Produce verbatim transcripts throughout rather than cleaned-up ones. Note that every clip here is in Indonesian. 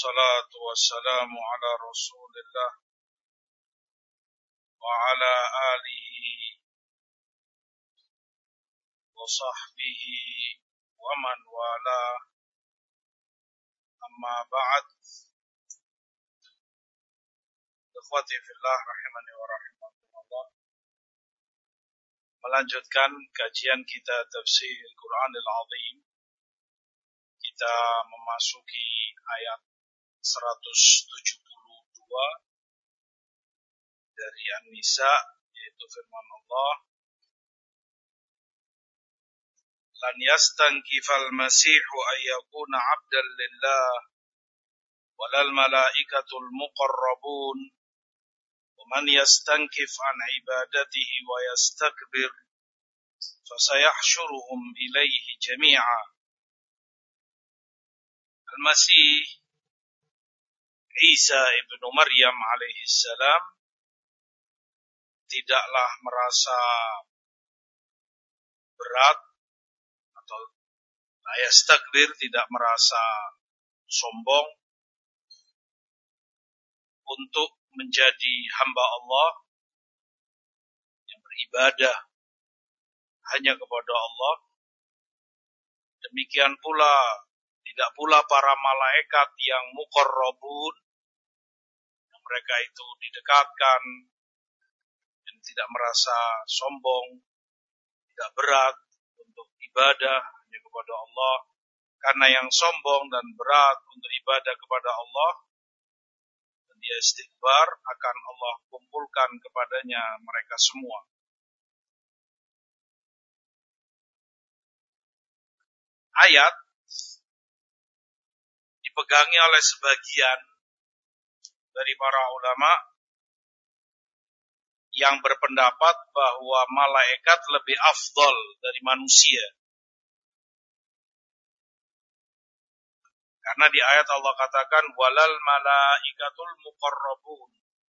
والصلاة والسلام على رسول الله وعلى آله وصحبه ومن والاه. Amma ba'd. Ikhwati fillah rahimani wa rahimakumullah. Melanjutkan kajian kita tafsir Al-Qur'anil Azim. Kita memasuki ayat seratus tujuh puluh dua dari An-Nisa, yaitu firman Allah, lan yastankifal masihu ayyakuna abdan lillah walal malaikatul muqarrabun wa man yastankif an ibadatihi wa yastakbir fasayahsyuruhum ilaihi jami'a. Al-Masih Isa ibnu Maryam alaihi salam tidaklah merasa berat atau la yastakbir, tidak merasa sombong untuk menjadi hamba Allah yang beribadah hanya kepada Allah. Demikian pula tidak pula para malaikat yang muqarrabun, yang mereka itu didekatkan dan tidak merasa sombong, tidak berat untuk ibadah hanya kepada Allah. Karena yang sombong dan berat untuk ibadah kepada Allah dan dia istikbar, akan Allah kumpulkan kepadanya mereka semua. Ayat dipegangi oleh sebagian dari para ulama yang berpendapat bahwa malaikat lebih afdal dari manusia. Karena di ayat Allah katakan walal malaikatul muqarrabun.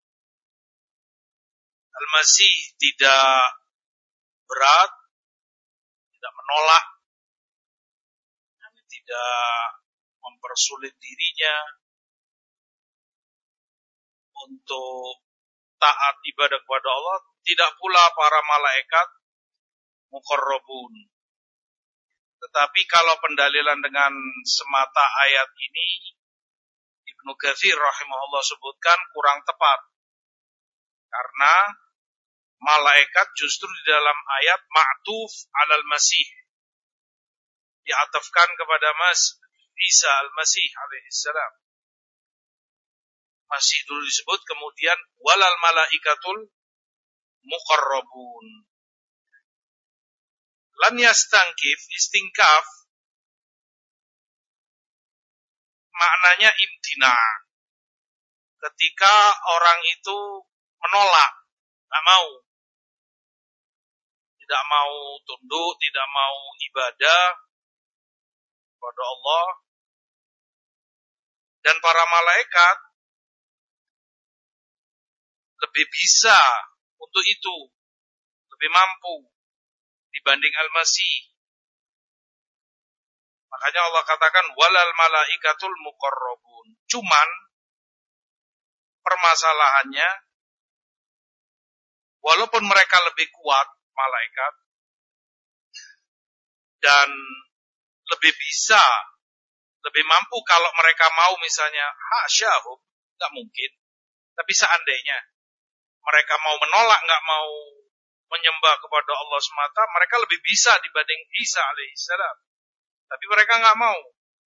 Al-Masih tidak berat, tidak menolak, tidak mempersulit dirinya untuk taat ibadah kepada Allah, tidak pula para malaikat muqarrabun. Tetapi kalau pendalilan dengan semata ayat ini, Ibnu Katsir rahimahullah sebutkan kurang tepat. Karena malaikat justru di dalam ayat ma'tuf alal masih, diatafkan kepada Mas Isa al-Masih alaihissalam. Masih dulu disebut, kemudian walal malaikatul muqarrabun. Lan yastankif, istingkaf maknanya imtina. Ketika orang itu menolak, tidak mau. Tidak mau tunduk, tidak mau ibadah kepada Allah. Dan para malaikat lebih bisa untuk itu, lebih mampu dibanding Al-Masih. Makanya Allah katakan walal malaikatul muqarrabun. Cuman permasalahannya, walaupun mereka lebih kuat malaikat dan lebih bisa, lebih mampu, kalau mereka mau misalnya hasyahum, enggak mungkin. Tapi seandainya mereka mau menolak, enggak mau menyembah kepada Allah semata, mereka lebih bisa dibanding Isa alaihissalam. Tapi mereka enggak mau.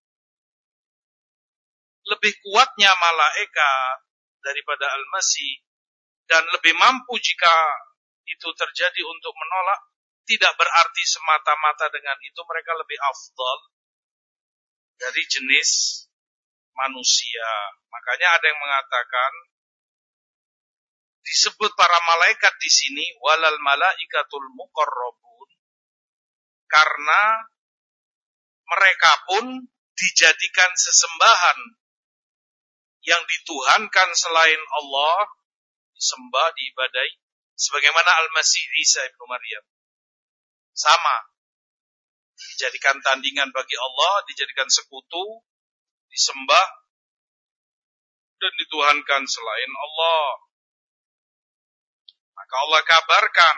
Lebih kuatnya malaikat daripada Al-Masih dan lebih mampu jika itu terjadi untuk menolak, tidak berarti semata-mata dengan itu mereka lebih afdal dari jenis manusia. Makanya ada yang mengatakan disebut para malaikat di sini walal malaikatul muqarrabun karena mereka pun dijadikan sesembahan yang dituhankan selain Allah, disembah, diibadahi, sebagaimana Al-Masih Isa ibnu Maryam. Sama, dijadikan tandingan bagi Allah, dijadikan sekutu, disembah, dan dituhankan selain Allah. Maka Allah kabarkan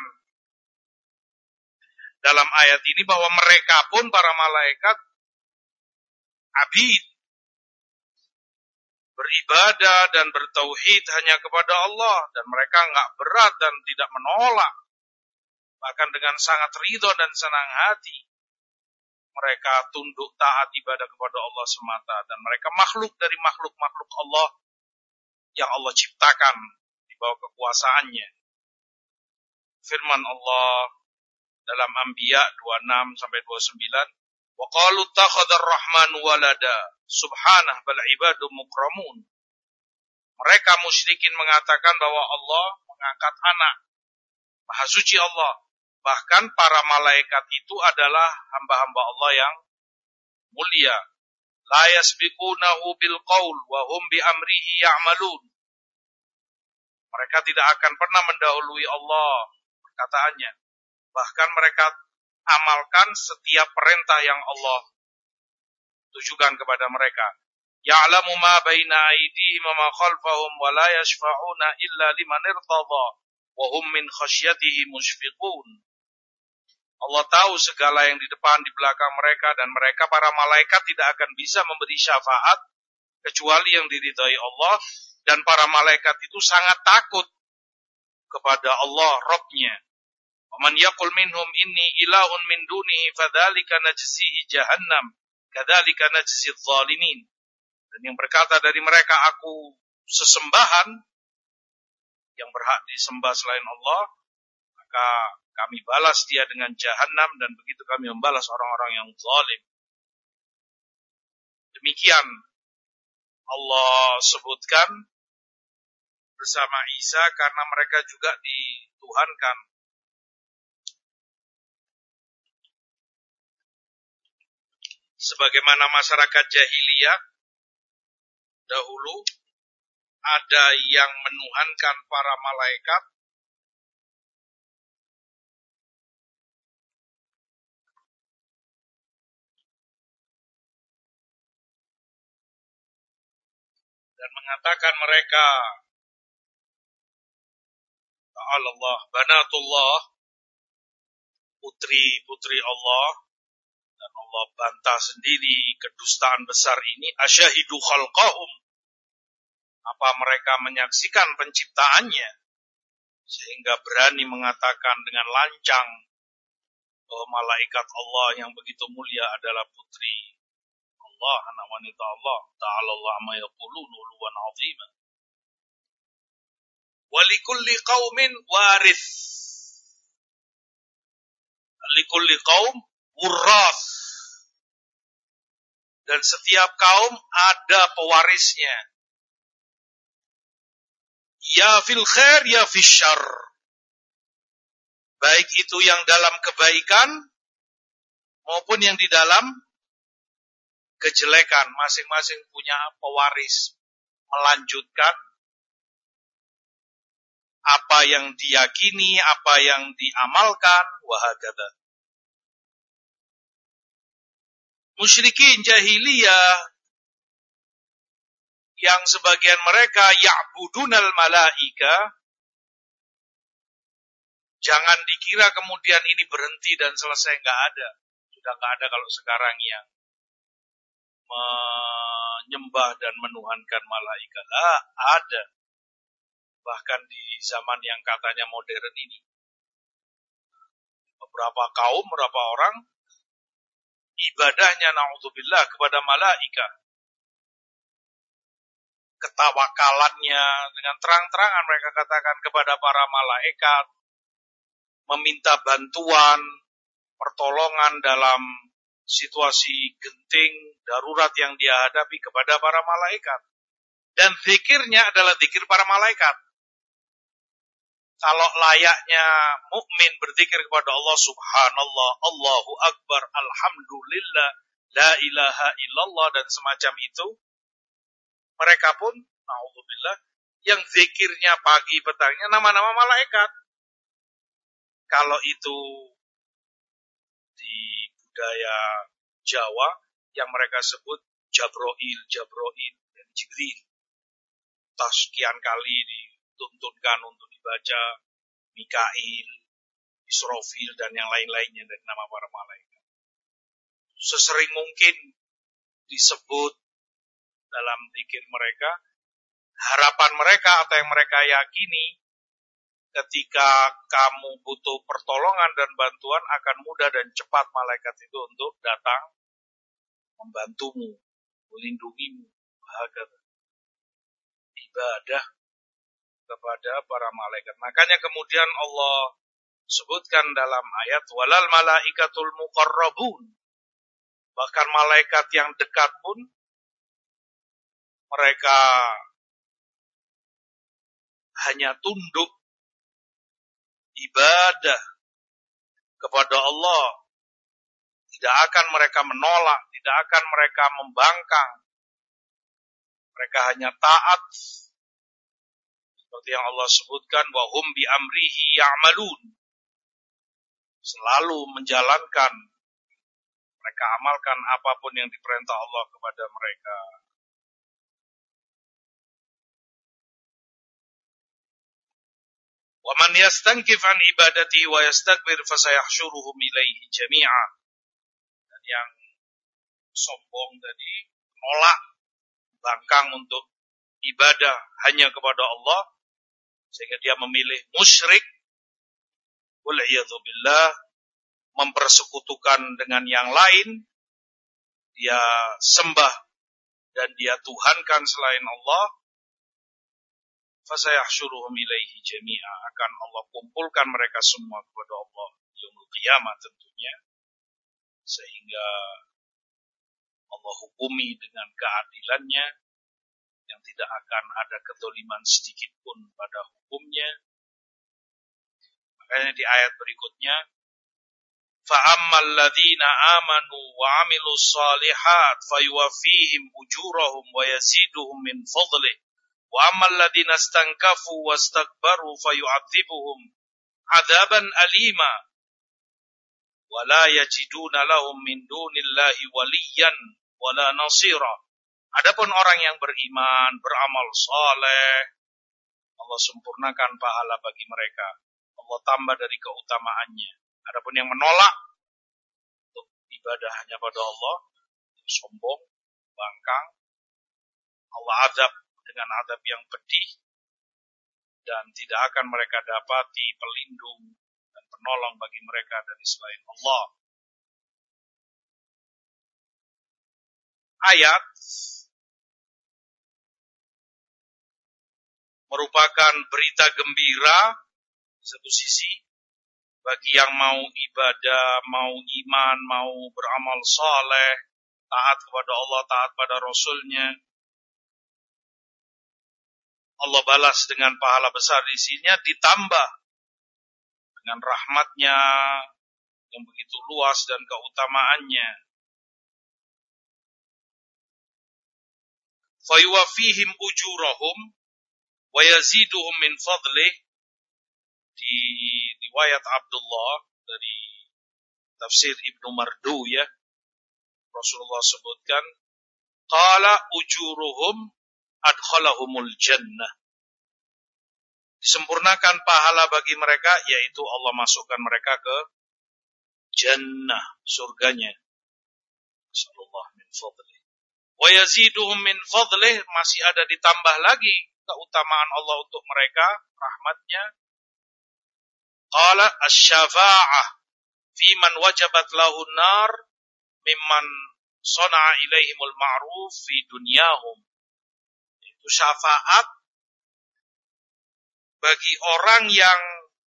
dalam ayat ini bahwa mereka pun para malaikat abid, beribadah dan bertauhid hanya kepada Allah, dan mereka enggak berat dan tidak menolak, bahkan dengan sangat ridho dan senang hati mereka tunduk taat ibadah kepada Allah semata, dan mereka makhluk dari makhluk-makhluk Allah yang Allah ciptakan di bawah kekuasaannya. Firman Allah dalam Anbiya dua puluh enam sampai dua puluh sembilan, wa qalu takhadar rahman walada subhanah bal ibadu mukramun. Mereka musyrikin mengatakan bahwa Allah mengangkat anak. Maha suci Allah. Bahkan para malaikat itu adalah hamba-hamba Allah yang mulia. La yasbiqunahu bil qaul wa hum bi amrihi ya'malun. Mereka tidak akan pernah mendahului Allah perkataannya. Bahkan mereka amalkan setiap perintah yang Allah tujukan kepada mereka. Ya'lamu ma baina aydihim wa ma khalfahum wa la yashfa'una illa liman irtadha wa hum min khasyatihi mushfiqun. Allah tahu segala yang di depan, di belakang mereka, dan mereka para malaikat tidak akan bisa memberi syafaat kecuali yang diridhai Allah, dan para malaikat itu sangat takut kepada Allah Rabb-nya. Wa man yaqul minhum inni ilahun min dunihi fadzalika najzihi jahannam kadzalika najzil zalimin. Dan yang berkata dari mereka, aku sesembahan yang berhak disembah selain Allah, maka kami balas dia dengan jahanam, dan begitu kami membalas orang-orang yang zalim. Demikian Allah sebutkan bersama Isa karena mereka juga dituhankan. Sebagaimana masyarakat jahiliyah dahulu ada yang menuhankan para malaikat, dan mengatakan mereka Allah, banatullah, putri-putri Allah, dan Allah bantah sendiri kedustaan besar ini. Asyahidu khalqahum, apa mereka menyaksikan penciptaannya sehingga berani mengatakan dengan lancang bahwa malaikat Allah yang begitu mulia adalah putri Allah, anak wanita Allah. Ta'ala Allah ma yaqulun uluwan 'azima. Wa likulli qaumin warith. Likulli qaum wurrath. Dan setiap kaum ada pewarisnya. Ya fil khair ya fil syarr. Baik itu yang dalam kebaikan maupun yang di dalam kejelekan, masing-masing punya pewaris, melanjutkan apa yang diyakini, apa yang diamalkan, wahagada. Musyrikin jahiliyah yang sebagian mereka ya'budunal malaika, jangan dikira kemudian ini berhenti dan selesai, enggak ada. Sudah enggak ada kalau sekarang yang menyembah dan menuhankan malaikat. Ah, ada. Bahkan di zaman yang katanya modern ini. Beberapa kaum, beberapa orang, ibadahnya na'udzubillah kepada malaikat. Ketawakalannya dengan terang-terangan mereka katakan kepada para malaikat. Meminta bantuan, pertolongan dalam situasi genting, darurat yang dia hadapi kepada para malaikat. Dan zikirnya adalah zikir para malaikat. Kalau layaknya mukmin berzikir kepada Allah, subhanallah, Allahu akbar, alhamdulillah, la ilaha illallah, dan semacam itu, mereka pun, na'udzubillah, yang zikirnya pagi petangnya nama-nama malaikat. Kalau itu di budaya Jawa yang mereka sebut Jabroil, Jabroil, dan Jibril. entah sekian kali dituntunkan untuk dibaca Mikail, Israfil, dan yang lain-lainnya dari nama para malaikat. Sesering mungkin disebut dalam zikir mereka, harapan mereka atau yang mereka yakini, ketika kamu butuh pertolongan dan bantuan, akan mudah dan cepat malaikat itu untuk datang membantumu, melindungimu. Hakata. Ibadah kepada para malaikat. Makanya kemudian Allah sebutkan dalam ayat walal malaikatul muqarrabun. Bahkan malaikat yang dekat pun mereka hanya tunduk ibadah kepada Allah. Tidak akan mereka menolak, tidak akan mereka membangkang. Mereka hanya taat. Seperti yang Allah sebutkan, wa hum bi amrihi ya'malun. Selalu menjalankan, mereka amalkan apapun yang diperintah Allah kepada mereka. Wa man yastankif an ibadatihi wa yastakbir fasayahsyuruhum ilaihi jami'a. Dan yang sombong tadi menolak, bangkang untuk ibadah hanya kepada Allah, sehingga dia memilih musyrik, wal'iyadzubillah, mempersekutukan dengan yang lain, dia sembah dan dia tuhankan selain Allah, fasayahsyuruhum ilaihi jami'a, akan Allah kumpulkan mereka semua kepada Allah yaumul qiyamah tentunya, sehingga Allah hukumi dengan keadilannya yang tidak akan ada kezaliman sedikit pun pada hukumnya. Makanya di ayat berikutnya, فَأَمَّا الَّذِينَ آمَنُوا وَعَمِلُوا الصَّالِحَاتِ فَيُوَفِّيهِمْ أُجُورَهُمْ وَيَزِيدُهُمْ مِنْ فَضْلِهِ وَأَمَّا الَّذِينَ اسْتَنكَفُوا وَاسْتَكْبَرُوا فَيُعَذِّبُهُمْ عَذَابًا أَلِيمًا وَلَا يَجِدُونَ لَهُم مِّن دُونِ اللَّهِ وَلِيًّا وَلَا نَصِيرًا. Adapun orang yang beriman, beramal saleh, Allah sempurnakan pahala bagi mereka. Allah tambah dari keutamaannya. Adapun yang menolak untuk ibadah hanya pada Allah, sombong, bangkang, Allah azab dengan azab yang pedih, dan tidak akan mereka dapati pelindung dan penolong bagi mereka dari selain Allah. Ayat merupakan berita gembira di satu sisi bagi yang mau ibadah, mau iman, mau beramal saleh, taat kepada Allah, taat pada Rasulnya. Allah balas dengan pahala besar di sininya, ditambah dengan rahmatnya yang begitu luas dan keutamaannya. Fayuwafihim ujurahum wa yaziduhum min fadlih. Di riwayat Abdullah dari tafsir Ibnu Mardu ya, Rasulullah sebutkan, qala ujuruhum adkhalahumul jannah. Disempurnakan pahala bagi mereka, yaitu Allah masukkan mereka ke jannah, surganya. Sallallahu min fadlih. Wa yaziduhum min fadlih, masih ada ditambah lagi keutamaan Allah untuk mereka, rahmatnya. Qala asy-syafa'ah fi man wajabat lahu nar mimman sana'a ilaihimul ma'ruf fi dunyahum. Itu syafaat bagi orang yang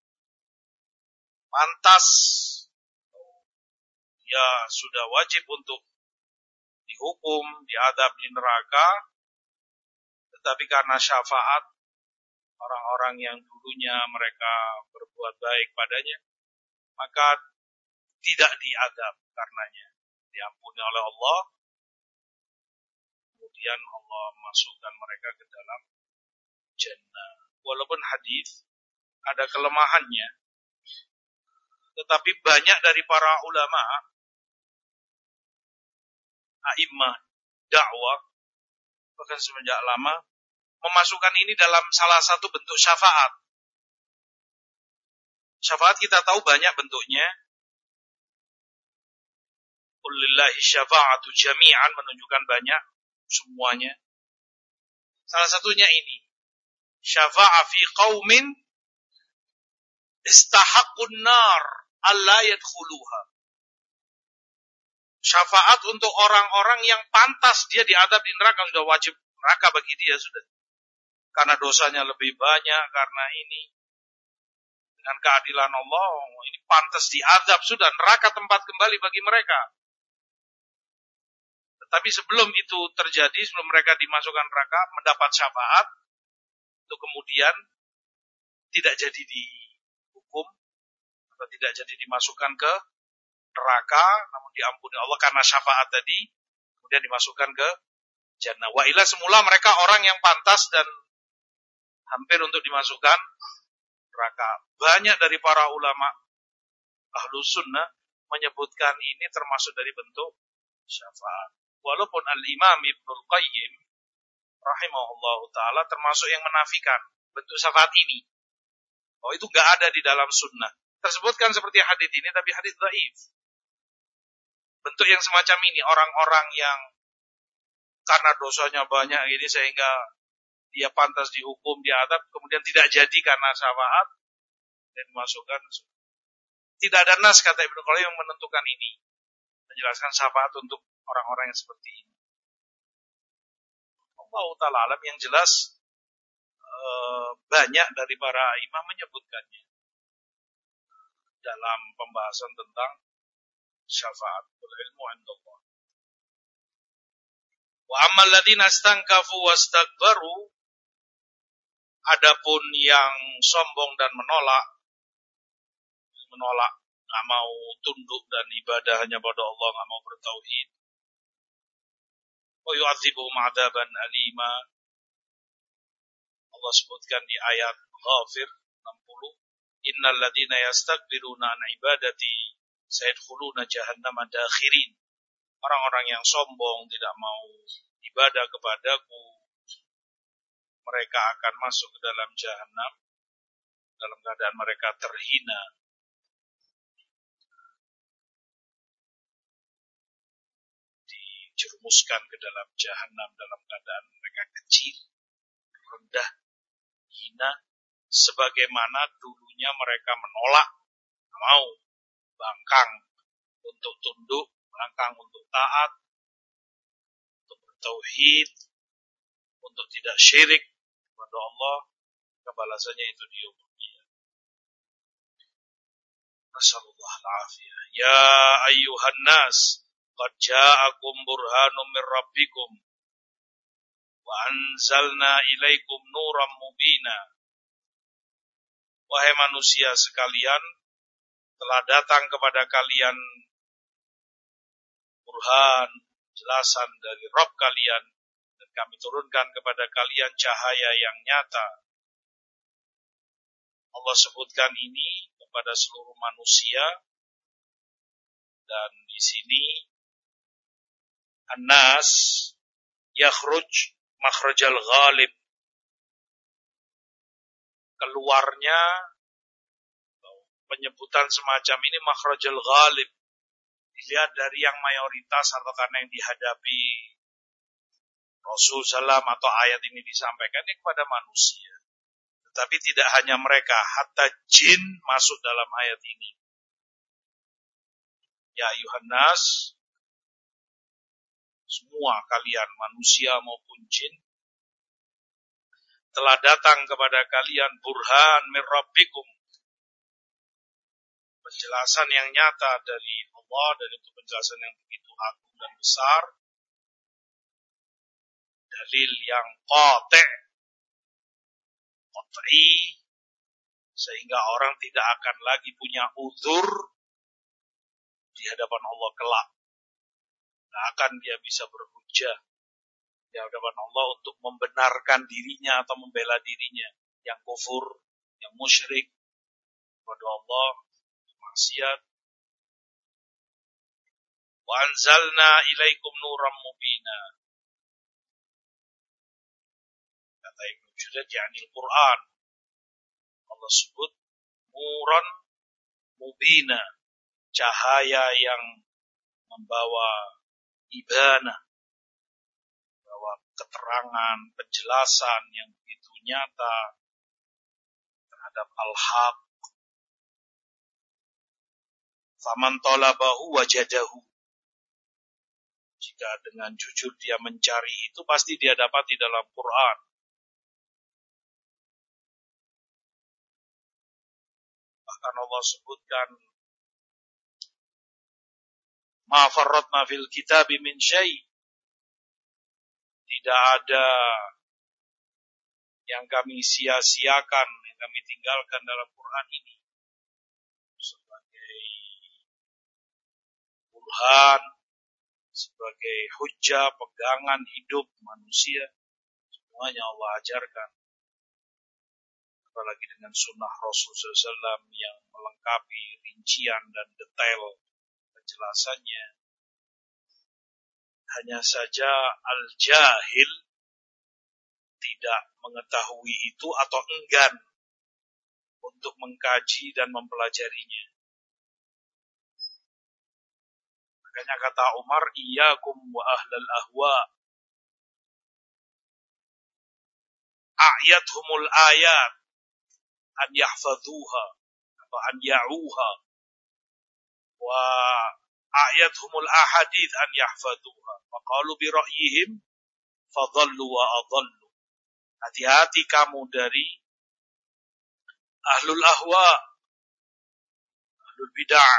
pantas, ya sudah wajib untuk dihukum, diadab di neraka, tetapi karena syafaat orang-orang yang dulunya mereka berbuat baik padanya, maka tidak diadab karenanya, diampuni oleh Allah, kemudian Allah masukkan mereka ke dalam jannah. Walaupun hadis ada kelemahannya, tetapi banyak dari para ulama, a'immah dakwah, bahkan semenjak lama, memasukkan ini dalam salah satu bentuk syafaat. Syafaat kita tahu banyak bentuknya. Qul lillahi syafa'atu jami'an, menunjukkan banyak, semuanya. Salah satunya ini. Syafa'a fi qaumin istahaqqun nar alla yadkhuluha. Syafaat untuk orang-orang yang pantas dia diadab di neraka, sudah wajib neraka bagi dia, sudah. Karena dosanya lebih banyak, karena ini. Dengan keadilan Allah, ini pantas diadab, sudah. Neraka tempat kembali bagi mereka. Tetapi sebelum itu terjadi, sebelum mereka dimasukkan neraka, mendapat syafaat, itu kemudian tidak jadi dihukum, atau tidak jadi dimasukkan ke neraka, namun diampuni Allah karena syafaat tadi, kemudian dimasukkan ke jannah. Wa ila, semula mereka orang yang pantas dan hampir untuk dimasukkan neraka. Banyak dari para ulama Ahlus Sunnah menyebutkan ini termasuk dari bentuk syafaat. Walaupun Al-Imam Ibnul Qayyim rahimahullahu ta'ala termasuk yang menafikan bentuk syafaat ini. Oh, itu enggak ada di dalam sunnah. Tersebutkan seperti hadis ini, tapi hadis dhaif. Bentuk yang semacam ini, orang-orang yang karena dosanya banyak ini sehingga dia pantas dihukum, diadab, kemudian tidak jadi karena syafaat dan dimasukkan. Tidak ada nas, kata Ibnu Qayyim, yang menentukan ini, menjelaskan syafaat untuk orang-orang yang seperti ini. Allah Ta'ala alam, yang jelas eh, banyak dari para imam menyebutkannya dalam pembahasan tentang syafaat. Ilmu indallah. Wa ammal ladzina istankafu wastakbaru, adapun yang sombong dan menolak, menolak, nggak mau tunduk dan ibadah hanya pada Allah, nggak mau bertauhid. Wa yu'adzibuhum 'adzaban alima. Allah sebutkan di ayat Ghafir enam puluh, innal ladzina yastakbiruna an ibadati sayadkhuluna jahannama dakhirin. Orang-orang yang sombong, tidak mau ibadah kepadaku, mereka akan masuk ke dalam jahannam dalam keadaan mereka terhina. Dijerumuskan ke dalam jahannam dalam keadaan mereka kecil, rendah, hina, sebagaimana dulunya mereka menolak, mau, bangkang untuk tunduk, bangkang untuk taat, untuk bertauhid, untuk tidak syirik kepada Allah. Kebalasannya itu di yaumul qiyamah. Nasallallahu al-afiyah. Ya ayyuhan nas, qad ja'akum burhanum min rabbikum wa anzalna ilaikum nuram mubina. Wahai manusia sekalian, telah datang kepada kalian burhan, jelasan dari Rabb kalian, dan kami turunkan kepada kalian cahaya yang nyata. Allah sebutkan ini kepada seluruh manusia, dan di sini An-Nas yakhruj makhrajal ghalib, keluarnya penyebutan semacam ini makhrajal ghalib, dilihat dari yang mayoritas atau karena yang dihadapi Rasul Sallam atau ayat ini disampaikan ini kepada manusia. Tetapi tidak hanya mereka, hatta jin masuk dalam ayat ini. Ya ayuhan nas, semua kalian manusia maupun jin, telah datang kepada kalian burhan min rabbikum, penjelasan yang nyata dari Allah, dan itu penjelasan yang begitu agung dan besar, dalil yang qati', qat'i, sehingga orang tidak akan lagi punya uzur di hadapan Allah kelak. Tidak akan dia bisa berhujjah di hadapan Allah untuk membenarkan dirinya atau membela dirinya yang kufur, yang musyrik kepada Allah, maksiat. Wa anzalna ilaikum nuram mubina. Kata Ibnu Junaid, yakni Al-Quran. Allah sebut nuran mubina, cahaya yang membawa ibana, membawa keterangan, penjelasan yang begitu nyata terhadap al-haq. Faman talabahu wajadahu. Jika dengan jujur dia mencari itu, pasti dia dapat di dalam Quran. Bahkan Allah sebutkan, ma farratna fil kitabi min syai'. Tidak ada yang kami sia-siakan, yang kami tinggalkan dalam Quran ini. Sebagai burhan, sebagai hujjah, pegangan hidup manusia, semuanya Allah ajarkan. Apalagi dengan sunnah Rasul sallallahu alaihi wasallam yang melengkapi rincian dan detail penjelasannya. Hanya saja al-jahil tidak mengetahui itu atau enggan untuk mengkaji dan mempelajarinya. Makanya kata Umar, iyyakum wa ahlal ahwa. A'yathumul ayat an yahfadhuha atau an ya'uha. Wa a'yathumul ahadith an yahfadhuha. Wa qalu bi ra'yihim fadhallu wa adhallu. Hati-hati kamu dari ahlul ahwa, ahlul bid'ah.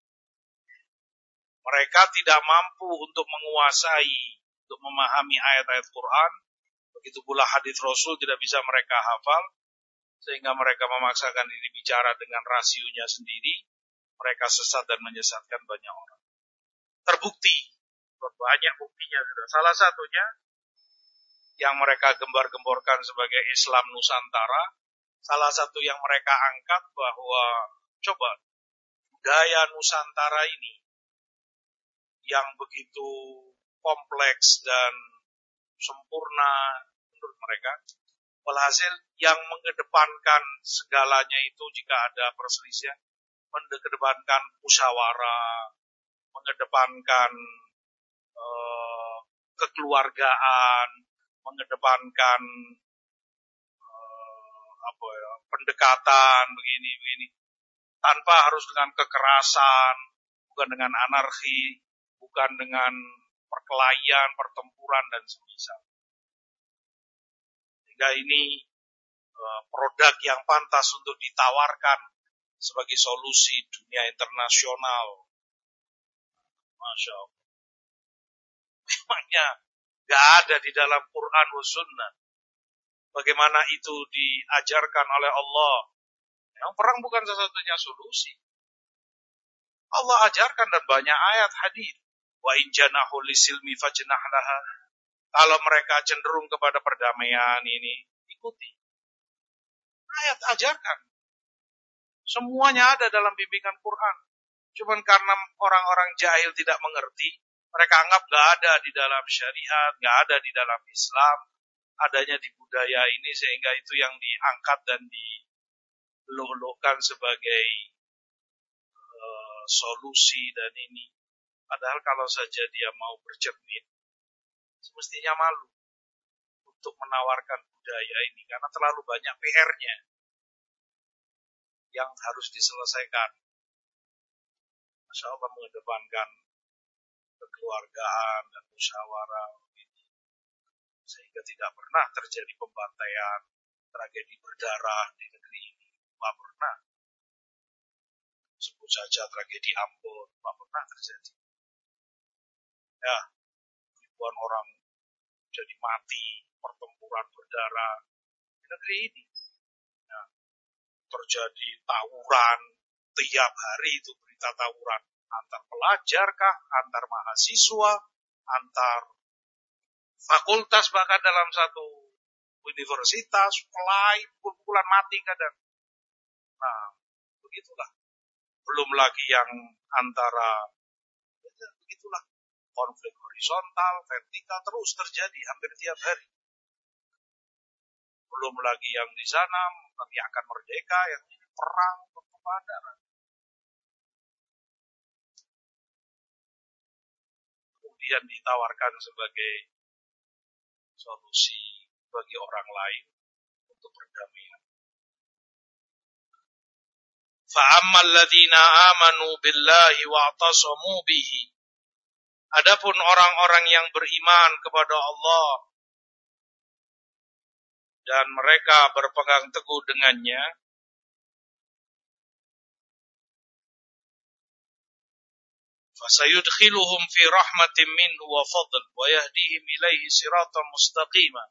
Mereka tidak mampu untuk menguasai, untuk memahami ayat-ayat Quran. Begitu pula hadis Rasul tidak bisa mereka hafal, sehingga mereka memaksakan diri bicara dengan rasionya sendiri. Mereka sesat dan menyesatkan banyak orang. Terbukti, banyak buktinya. Salah satunya yang mereka gembar-gemborkan sebagai Islam Nusantara, salah satu yang mereka angkat bahwa coba budaya Nusantara ini yang begitu kompleks dan sempurna menurut mereka, walhasil yang mengedepankan segalanya itu jika ada perselisihan, mengedepankan musyawarah, mengedepankan uh, kekeluargaan, mengedepankan uh, apa ya, pendekatan begini begini, tanpa harus dengan kekerasan, bukan dengan anarki, bukan dengan perkelahian, pertempuran dan semisal. Sehingga ini uh, produk yang pantas untuk ditawarkan sebagai solusi dunia internasional. Masya Allah. Memangnya gak ada di dalam Quran wa Sunnah. Bagaimana itu diajarkan oleh Allah. Yang perang bukan satu-satunya solusi. Allah ajarkan dan banyak ayat hadis. Wa in janahu lisilmi fajnah laha. Kalau mereka cenderung kepada perdamaian ini, ikuti. Ayat ajarkan. Semuanya ada dalam bimbingan Quran. Cuman karena orang-orang jahil tidak mengerti, mereka anggap gak ada di dalam syariat, gak ada di dalam Islam, adanya di budaya ini, sehingga itu yang diangkat dan diluluhkan sebagai uh, solusi dan ini. Padahal kalau saja dia mau bercermin, semestinya malu untuk menawarkan budaya ini, karena terlalu banyak P R-nya yang harus diselesaikan. Masya Allah, mengedepankan kekeluargaan dan musyawarah ini, sehingga tidak pernah terjadi pembantaian, tragedi berdarah di negeri ini. Tidak pernah. Sebut saja tragedi Ambon, tidak pernah terjadi. Ya, ribuan orang jadi mati, pertempuran berdarah di negeri ini. Ya, terjadi tawuran, tiap hari itu berita tawuran. Antar pelajar kah, antar mahasiswa, antar fakultas, bahkan dalam satu universitas, mulai pukul-pukulan mati kadang. Nah, begitulah. Belum lagi yang antara, begitulah, konflik horizontal, vertikal, terus terjadi hampir tiap hari. Belum lagi yang di sana nanti akan merdeka, yang ini perang bertumpah darah. Kemudian ditawarkan sebagai solusi bagi orang lain untuk perdamaian. Fa'ammal ladzina amanu billahi wa'tasamu bihi. Adapun orang-orang yang beriman kepada Allah dan mereka berpegang teguh dengannya, fasayudkhiluhum fi rahmatin minhu wa fadl wa yahdihim ilaihi siratan mustaqima.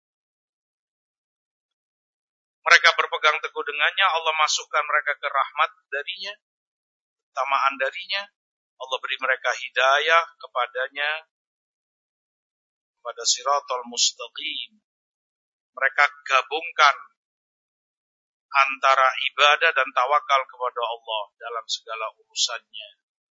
Mereka berpegang teguh dengannya, Allah masukkan mereka ke rahmat darinya, keutamaan darinya. Allah beri mereka hidayah kepadanya, kepada siratal mustaqim. Mereka gabungkan antara ibadah dan tawakal kepada Allah dalam segala urusannya.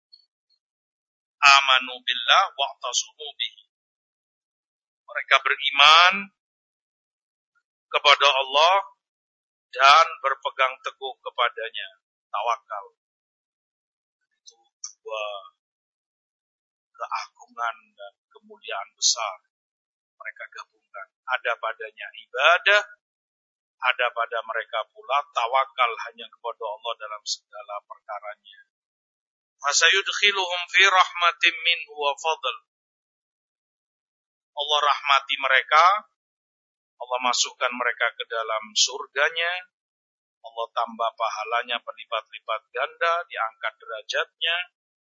Amanu billah wa'tasamu bihi. Mereka beriman kepada Allah dan berpegang teguh kepadanya, tawakal. Itu dua keagungan dan kemuliaan besar mereka gabungkan. Ada padanya ibadah, ada pada mereka pula tawakal hanya kepada Allah dalam segala perkaranya. Fasayudkhiluhum fi rahmatin minhu wa fadl. Allah rahmati mereka, Allah masukkan mereka ke dalam surganya, Allah tambah pahalanya berlipat-lipat ganda, diangkat derajatnya.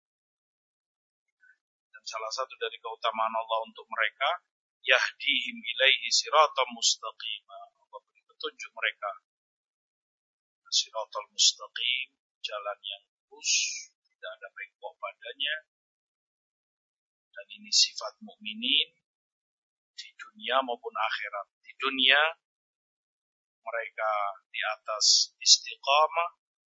Dan salah satu dari keutamaan Allah untuk mereka, yahdihim ilaihi siratan mustaqima. Allah beri petunjuk mereka. Siratal mustaqim, jalan yang lurus, tidak ada bengkok padanya. Dan ini sifat mukminin di dunia maupun akhirat. Di dunia mereka di atas istiqamah,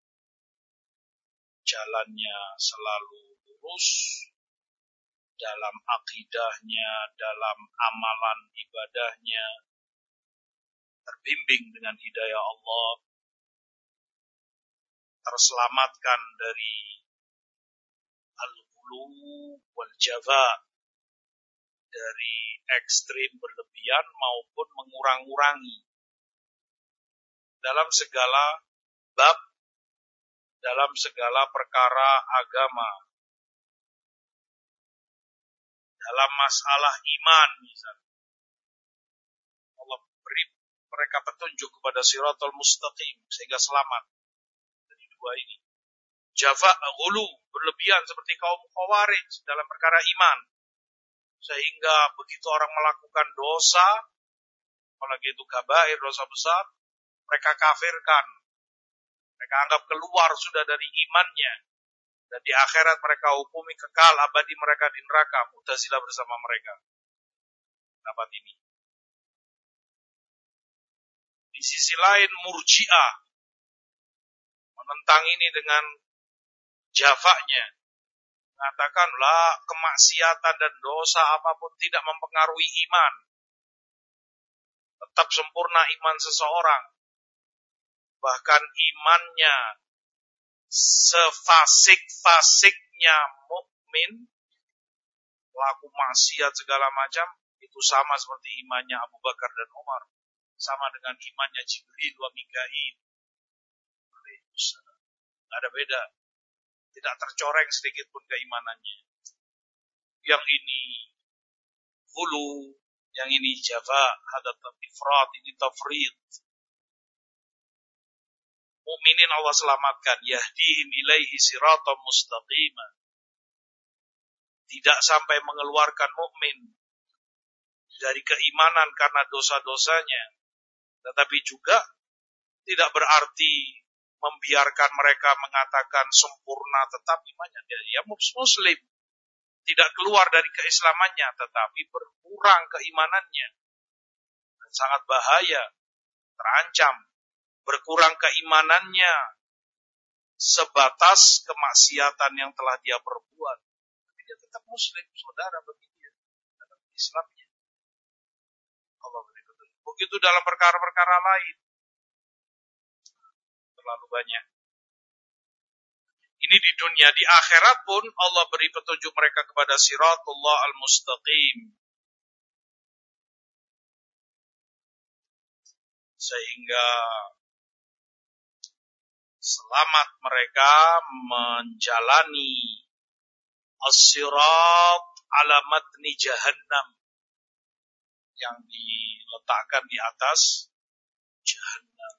jalannya selalu lurus dalam akidahnya, dalam amalan ibadahnya, terbimbing dengan hidayah Allah, terselamatkan dari al-ghulu wal jafa, dari ekstrim berlebihan maupun mengurang-urangi dalam segala bab, dalam segala perkara agama, dalam masalah iman misalnya. Allah beri mereka petunjuk kepada siratal mustaqim sehingga selamat dari dua ini. Jafa, ghulu, berlebihan seperti kaum Khawarij dalam perkara iman, sehingga begitu orang melakukan dosa, apalagi itu kabair, dosa besar, mereka kafirkan, mereka anggap keluar sudah dari imannya, dan di akhirat mereka hukumi kekal abadi mereka di neraka. Mu'tazilah bersama mereka dapat ini. Di sisi lain Murji'ah menentang ini dengan jafanya, mengatakanlah kemaksiatan dan dosa apapun tidak mempengaruhi iman. Tetap sempurna iman seseorang. Bahkan imannya sefasik-fasiknya mukmin, pelaku maksiat segala macam, itu sama seperti imannya Abu Bakar dan Umar, sama dengan imannya Jibril wa Mikail. Tidak ada beda, tidak tercoreng sedikit pun keimanannya. Yang ini hulu, yang ini jafa, hadat ifrat, ini tafrid. Mukminin Allah selamatkan, yahdihim ilaihi siratan mustaqima. Tidak sampai mengeluarkan mukmin dari keimanan karena dosa-dosanya, tetapi juga tidak berarti membiarkan mereka mengatakan sempurna tetap imannya. Dia muslim, tidak keluar dari keislamannya, tetapi berkurang keimanannya. Dan sangat bahaya, terancam. Berkurang keimanannya sebatas kemaksiatan yang telah dia perbuat. Tapi dia tetap muslim, saudara bagi dia dalam Islamnya. Allah berikutnya. Begitu dalam perkara-perkara lain. Terlalu banyak. Ini di dunia, di akhirat pun Allah beri petunjuk mereka kepada siratullah al-mustaqim. Sehingga selamat mereka menjalani as-sirat ala matni jahannam yang diletakkan di atas jahannam.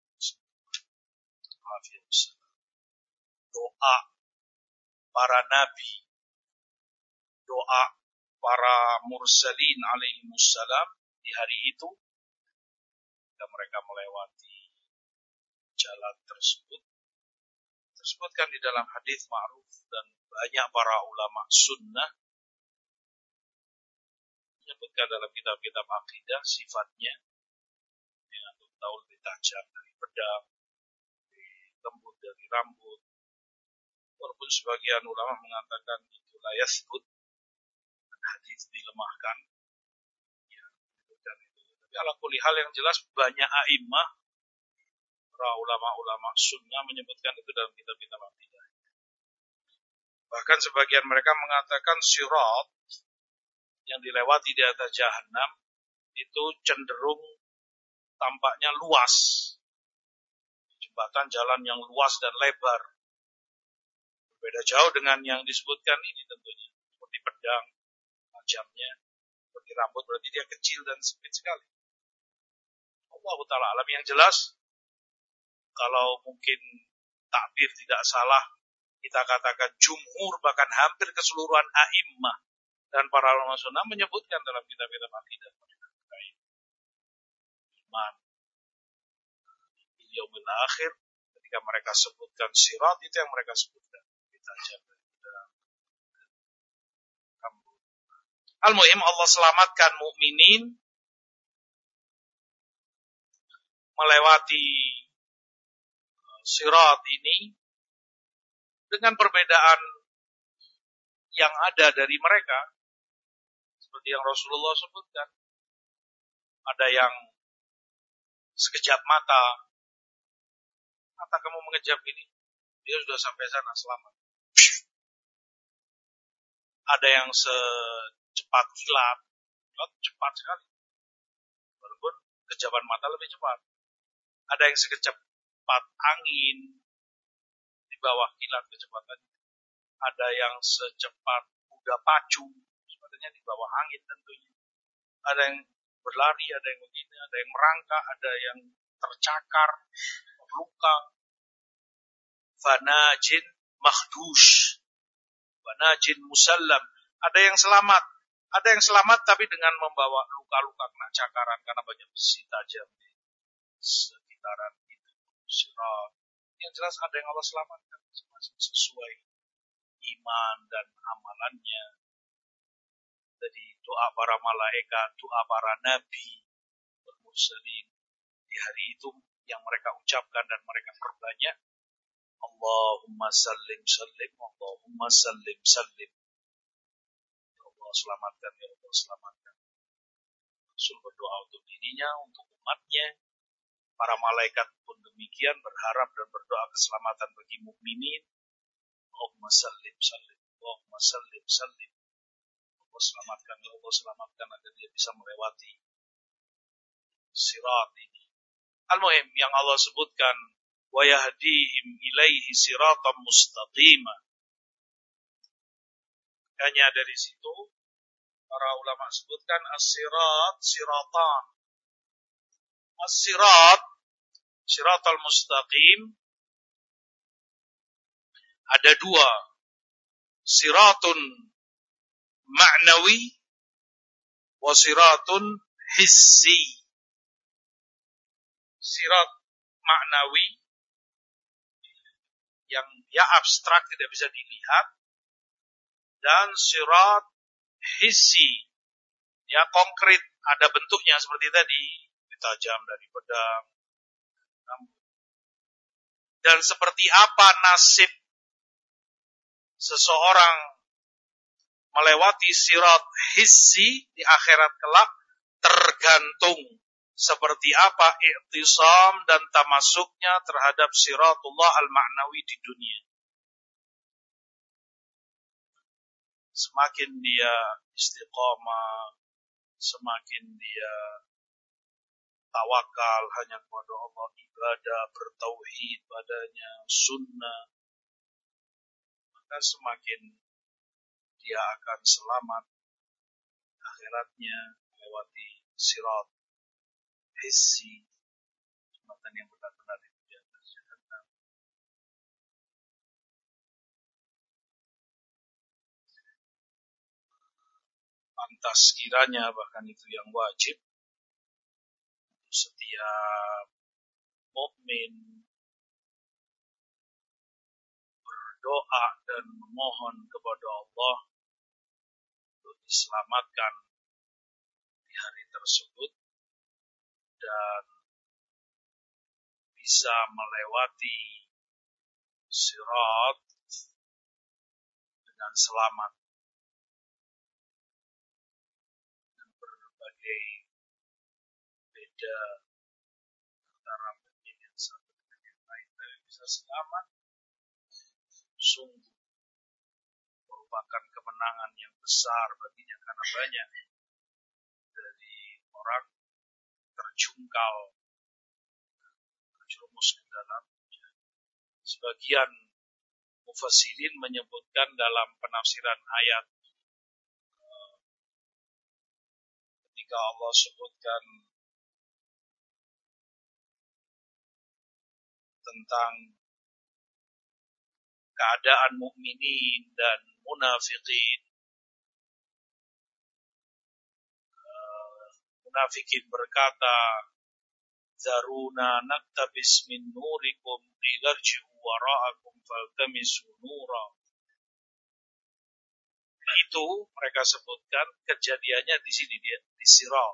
Doa para nabi, doa para mursalin alaihimussalam di hari itu, dan mereka melewati jalan tersebut. Tersebutkan di dalam hadis ma'ruf, dan banyak para ulama sunnah menyebutkan dalam kitab-kitab akidah sifatnya yang tahu lebih tajam dari pedang, lembut dari rambut. Walaupun sebagian ulama mengatakan itu la yathbut, dan hadis dilemahkan. Ya, dan itu. Tapi ala kulli hal yang jelas banyak a'immah, para ulama-ulama sunnah menyebutkan itu dalam kitab-kitab akidah. Bahkan sebagian mereka mengatakan sirat yang dilewati di atas jahannam itu cenderung tampaknya luas. Jembatan jalan yang luas dan lebar. Berbeda jauh dengan yang disebutkan ini tentunya. Seperti pedang, tajamnya, seperti rambut, berarti dia kecil dan sempit sekali. Allah Ta'ala alam. Yang jelas, kalau mungkin takbir tidak salah, kita katakan jumhur, bahkan hampir keseluruhan a'immah dan para ulama sunnah menyebutkan dalam kitab-kitab akidah terkait iman yaumil akhir, ketika mereka sebutkan sirat, itu yang mereka sebutkan. Al-muhim, Allah selamatkan mukminin melewati sirat ini dengan perbedaan yang ada dari mereka, seperti yang Rasulullah sebutkan. Ada yang sekejap mata, mata kamu mengejap ini, dia sudah sampai sana selamat. Ada yang secepat kilat, kilat cepat sekali, walaupun kejaban mata lebih cepat. Ada yang sekecepat angin, di bawah kilat kecepatannya. Ada yang secepat kuda pacu, sebenarnya di bawah angin tentunya. Ada yang berlari, ada yang begini, ada yang merangkak, ada yang tercakar, terluka. Fanajin makhdush, fanajin musallam. Ada yang selamat, ada yang selamat tapi dengan membawa luka-luka kena cakaran karena banyak besi tajam di sekitaran itu. Sirat. Yang jelas ada yang Allah selamatkan sesuai iman dan amalannya. Jadi doa para malaikat, doa para nabi, bermursalin di hari itu yang mereka ucapkan dan mereka perbanyak, Allahumma sallim sallim, Allahumma sallim sallim. Ya Allah selamatkan, ya Allah selamatkan. Rasul berdoa untuk dirinya, untuk umatnya. Para malaikat pun demikian berharap dan berdoa keselamatan bagi mukminin. Allahumma sallim sallim, Allahumma sallim sallim. Allah selamatkan, ya Allah selamatkan agar dia bisa melewati sirat ini. Al-muhim yang Allah sebutkan, wa yahdihim ilaihi siratan mustaqima. Hanya dari situ para ulama sebutkan as-sirat siratan. As-sirat siratal mustaqim ada dua. Siratun ma'nawi wa siratun hissi. Sirat maknawi yang dia abstrak, tidak bisa dilihat, dan sirat hissi, ya konkret, ada bentuknya seperti tadi, tajam dari pedang. Dan seperti apa nasib seseorang melewati sirat hissi di akhirat kelak tergantung seperti apa i'tisam dan tamasuknya terhadap siratullah al-ma'nawi di dunia. Semakin dia istiqamah, semakin dia tawakal hanya kepada Allah, ibadah, bertauhid padanya, sunnah, maka semakin dia akan selamat akhiratnya melewati sirat hissi, jembatan yang benar-benar itu di atas jahannam. Pantas kiranya, bahkan itu yang wajib untuk setiap mukmin berdoa dan memohon kepada Allah untuk diselamatkan di hari tersebut dan bisa melewati sirat dengan selamat. Dan berbagai beda antara mukmin yang satu dengan yang lain, tapi bisa selamat, sungguh merupakan kemenangan yang besar baginya, karena banyak dari orang terjungkal, terjerumus ke dalam. Sebagian mufassirin menyebutkan dalam penafsiran ayat ketika Allah sebutkan tentang keadaan mukminin dan munafikin. Munafikin berkata, "Zaruna naktabis min nurikum lilarji'u wara'akum faltamisu nura." Itu mereka sebutkan kejadiannya di sini, dia di Sirat,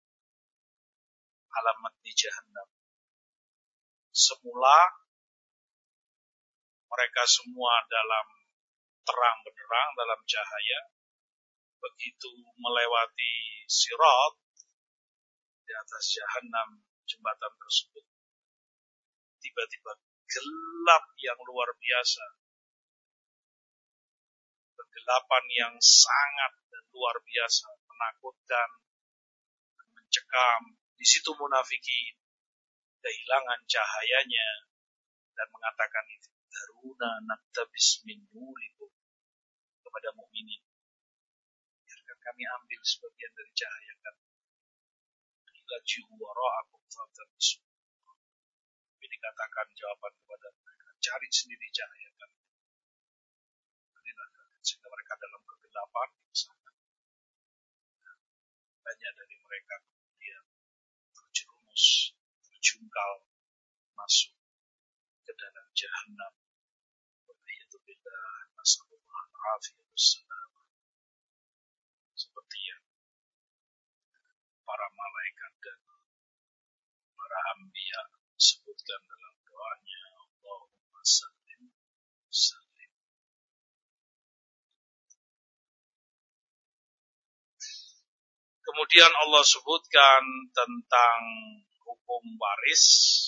alamat di Jahannam. Semula mereka semua dalam terang benderang, dalam cahaya. Begitu melewati Sirat di atas Jahannam, jembatan tersebut tiba-tiba gelap yang luar biasa, kegelapan yang sangat dan luar biasa, menakutkan dan mencekam. Di situ munafikin kehilangan cahayanya dan mengatakan itu, "Daruna naktabis min nurikum," kepada mukminin, biarkan kami ambil sebagian dari cahaya kami. Ilaji'u wara'akum faltamisu. Tapi dikatakan jawaban kepada mereka, cari sendiri cahaya kami. Sehingga mereka dalam kegelapan sangat banyak dari mereka kemudian terjerumus, terjungkal masuk ke dalam Jahannam. Waliyadzubillah, nasallallahu alaihi wasallam. Seperti yang para malaikat dan para anbiya sebutkan dalam doanya, Allahumma sallim sallim. Kemudian Allah sebutkan tentang hukum waris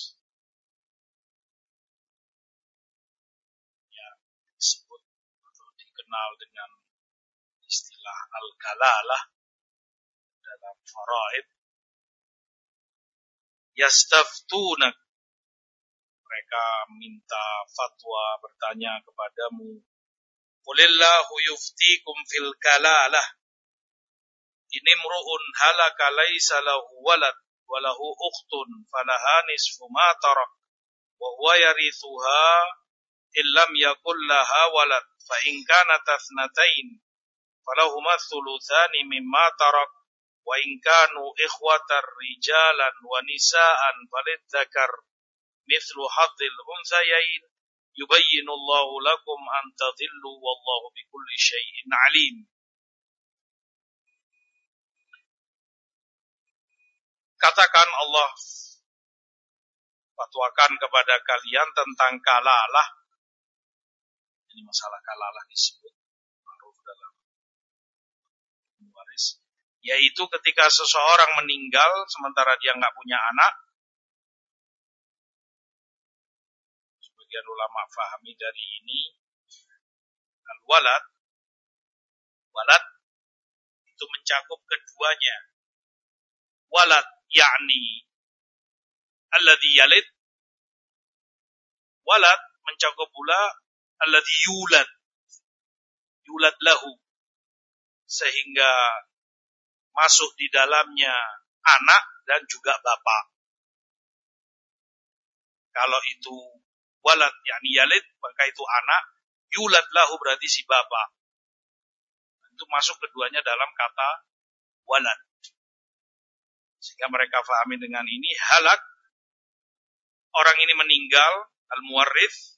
yang disebut atau dikenal dengan istilah al-kalalah dalam faraid. Yastaftunak, mereka minta fatwa, bertanya kepadamu. Qulillahu yuftikum fil kalalah. Inimru'un halaka laysa lahu walad wa lahu ukhtun falaha nisfu ma tarak wa huwa yarithuha illam yakul laha walad fa in kanat athnatain falahuma thuluthani mimma tarak wa in kanu ikhwatar rijalan wa nisaan falidzakar mithlu hadzil unsayain yubayyinullahu lakum an tadhillu wallahu bikulli syai'in alim. Katakan Allah fatwakan kepada kalian tentang kalalah. Ini masalah kalalah disebut ma'ruf dalam waris. Yaitu ketika seseorang meninggal sementara dia nggak punya anak. Sebagian ulama fahami dari ini al-walad, walad itu mencakup keduanya. Walad yakni alladhi yalid, walad mencakup pula alladhi yulad, yulad lahu, sehingga masuk di dalamnya anak dan juga bapak. Kalau itu walad yakni yalid, maka itu anak. Yulad lahu berarti si bapak. Itu masuk keduanya dalam kata walad. Sehingga mereka fahami dengan ini halak, orang ini meninggal, al-muwarrith,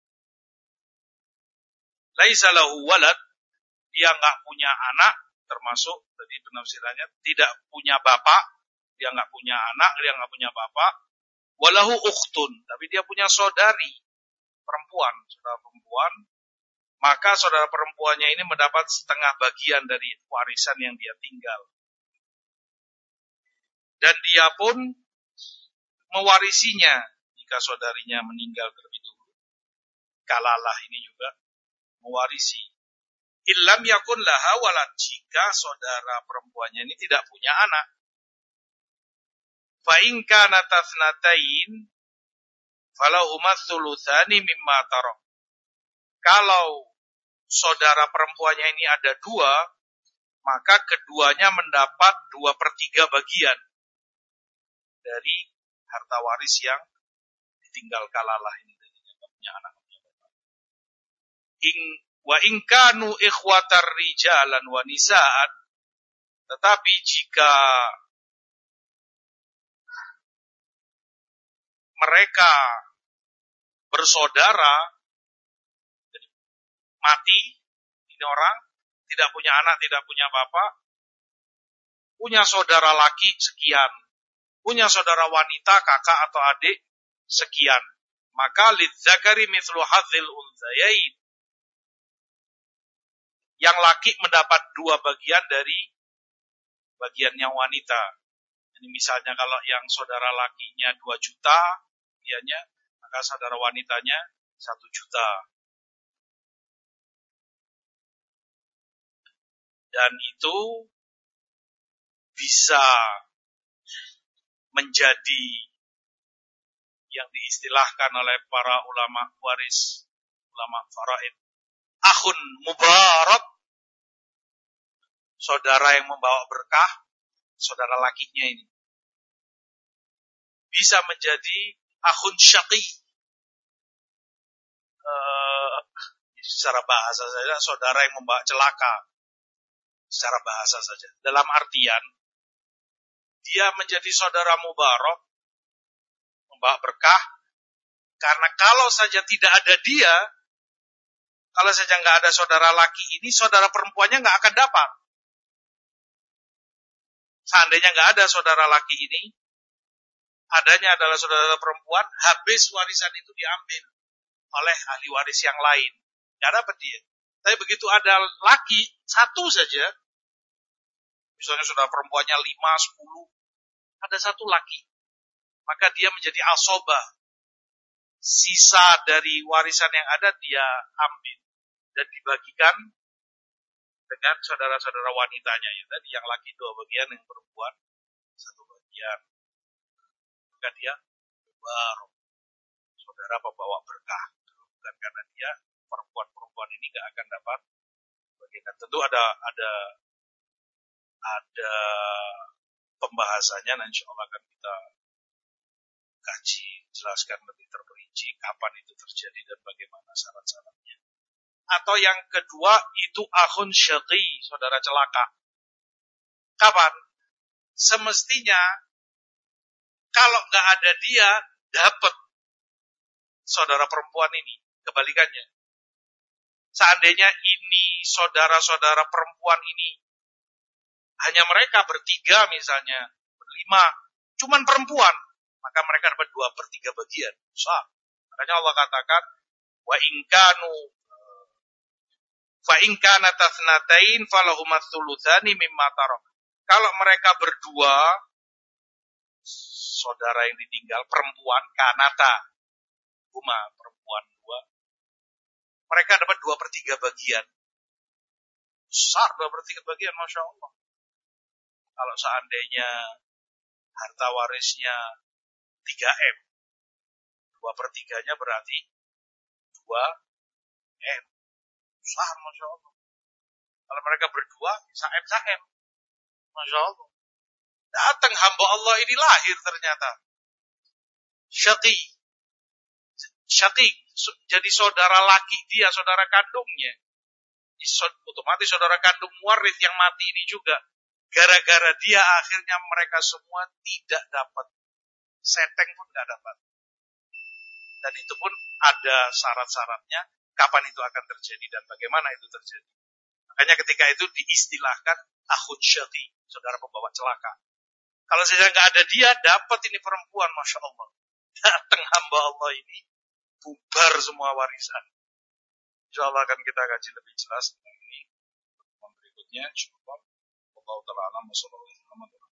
laisa lahu walad, dia enggak punya anak, termasuk tadi penafsirannya tidak punya bapak, dia enggak punya anak, dia enggak punya bapak. Walahu ukhtun, tapi dia punya saudari perempuan, saudara perempuan, maka saudara perempuannya ini mendapat setengah bagian dari warisan yang dia tinggal. Dan dia pun mewarisinya jika saudarinya meninggal terlebih dulu. Kalalah ini juga mewarisi. Illam yakun laha walad, jika saudara perempuannya ini tidak punya anak. Fa in kana tathnatain falahuma thulutsani mimma tarak. Kalau saudara perempuannya ini ada dua, maka keduanya mendapat dua per tiga bagian dari harta waris yang ditinggal kalalah ini, tadinya tidak punya anak. In, wa in kanu ikhwatar rijalan wa nisaan, tetapi jika mereka bersaudara, mati, ini orang tidak punya anak, tidak punya bapak, punya saudara laki sekian, punya saudara wanita, kakak atau adik sekian, maka lidzakari mithlu hadzil unthayain, yang laki mendapat dua bagian dari bagiannya wanita. Ini misalnya kalau yang saudara lakinya dua juta bagiannya, maka saudara wanitanya satu juta. Dan itu bisa menjadi yang diistilahkan oleh para ulama waris, ulama faraid, akhun mubarak, saudara yang membawa berkah, saudara lakinya ini. Bisa menjadi akhun syaqi, uh, secara bahasa saja, saudara yang membawa celaka, secara bahasa saja. Dalam artian, dia menjadi saudara mubarak, membawa berkah, karena kalau saja tidak ada dia, kalau saja nggak ada saudara laki ini, saudara perempuannya nggak akan dapat. Seandainya nggak ada saudara laki ini, adanya adalah saudara perempuan, habis warisan itu diambil oleh ahli waris yang lain. Nggak dapat dia. Tapi begitu ada laki, satu saja, misalnya saudara perempuannya lima, sepuluh, ada satu laki, maka dia menjadi asobah. Sisa dari warisan yang ada dia ambil dan dibagikan dengan saudara-saudara wanitanya. Ya, tadi yang laki dua bagian, yang perempuan satu bagian. Maka dia baru saudara pembawa berkah. Bukan karena dia, perempuan-perempuan ini gak akan dapat bagian. Tentu ada ada ada pembahasannya, dan insya Allah akan kita kaji, jelaskan lebih terperinci kapan itu terjadi dan bagaimana syarat-syaratnya. Atau yang kedua itu akhun syaqi, saudara celaka. Kapan? Semestinya kalau nggak ada dia, dapat saudara perempuan ini. Kebalikannya. Seandainya ini saudara-saudara perempuan ini hanya mereka bertiga misalnya, berlima, cuman perempuan, maka mereka dapat dua per tiga bagian. Sah. Makanya Allah katakan, wa inkanu fa in kana tathnatain falahuma thulutsani mimma tarak. Kalau mereka berdua, saudara yang ditinggal, perempuan, kanata, huma, perempuan dua, mereka dapat dua per tiga bagian. Besar dua per tiga bagian, Masya Allah. Kalau seandainya harta warisnya tiga M, dua per tiganya berarti dua M. Besar, Masya Allah. Kalau mereka berdua, saem-saem. Masya Allah. Datang hamba Allah ini lahir ternyata. Syaqi. Syaqi. Jadi saudara laki dia, saudara kandungnya. Otomatis saudara kandung muarif yang mati ini juga. Gara-gara dia akhirnya mereka semua tidak dapat. Seteng pun tidak dapat. Dan itu pun ada syarat-syaratnya. Kapan itu akan terjadi dan bagaimana itu terjadi. Makanya ketika itu diistilahkan akhud syaqi, saudara pembawa celaka. Kalau saja nggak ada dia, dapat ini perempuan, Masya Allah. Datang hamba Allah ini, bubar semua warisan. Insya Allah akan kita kaji lebih jelas tentang ini. Berikutnya, insya Allah. Allah Ta'ala alam wa sallallahu alaihi wa sallam.